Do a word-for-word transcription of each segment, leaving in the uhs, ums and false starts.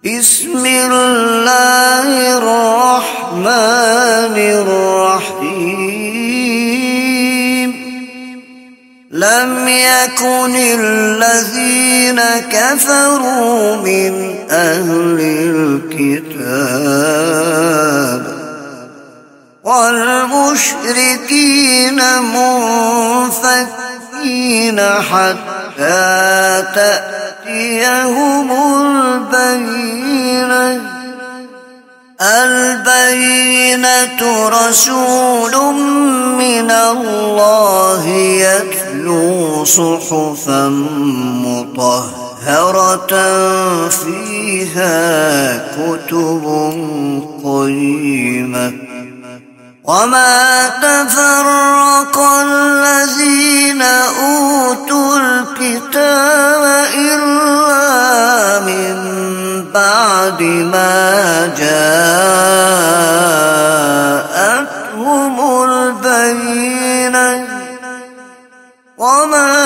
بسم الله الرحمن الرحيم لم يكن الذين كفروا من أهل الكتاب والمشركين منفكين حتى تأتيهم البينة البينة رسول من الله يتلو صحفا مطهرة فيها كتب قيمة وما تفرق الذين أوتوا الكتاب إلا من بعد ما جاءتهم البينة وما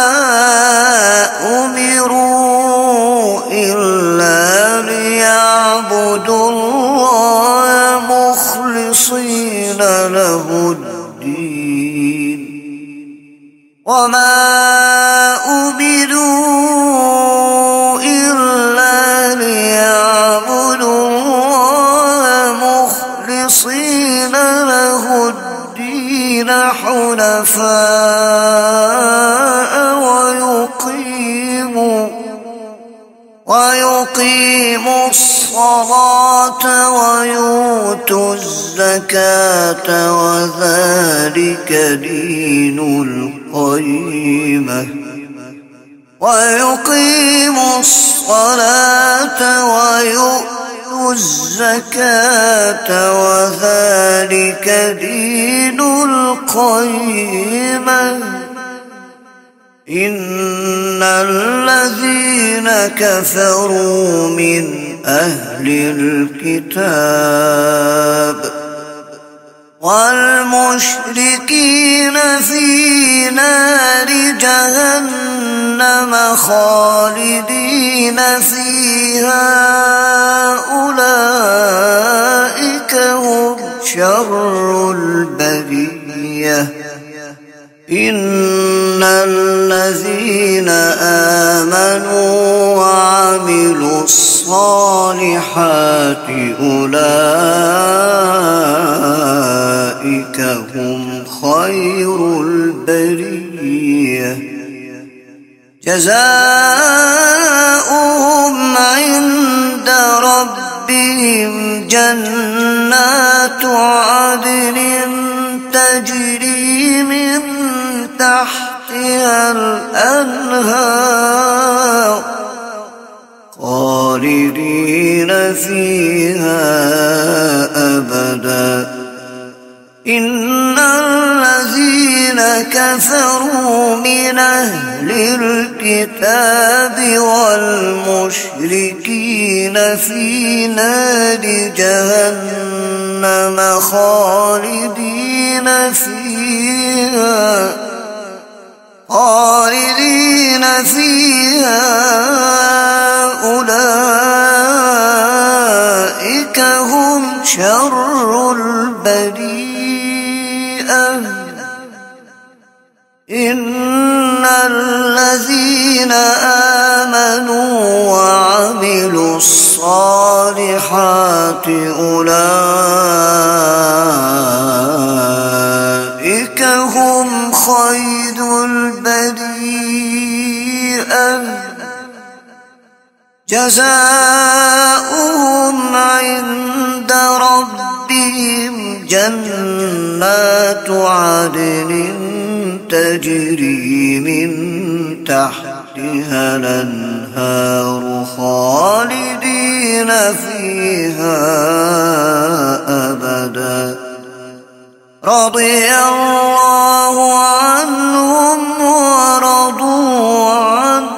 أمروا إلا ليعبدوا الله مخلصين له الدين وما أمروا إلا ليعبدوا الله مخلصين له الدين حنفاء ويقيموا ويقيموا الصلاة ويؤتوا الزكاة وذلك دين القيمة ويقيموا الصلاة ويؤتوا الزكاة وذلك دين القيمة إن الذين كفروا من أهل الكتاب والمشركين في نار جهنم خالدين فيها أولئك هم شر البرية إن الذين آمنوا وعملوا الصالحات أولئك هم خير البرية جزاؤهم عند ربهم جنات عدن تجري من تحتها الأنهار خالدين فيها أبدا إن الذين كفروا من أهل الكتاب والمشركين في نار جهنم خالدين فيها خالدين فيها أولئك هم شر البريئة إن الذين آمنوا وعملوا الصالحات أولئك هم خير البريئة جزاؤهم عند ربهم جنات عدن تجري من تحتها الأنهار خالدين فيها أبدا رضي الله عنهم ورضوا عنه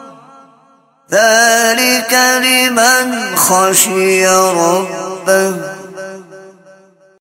ذلك لمن خشي ربه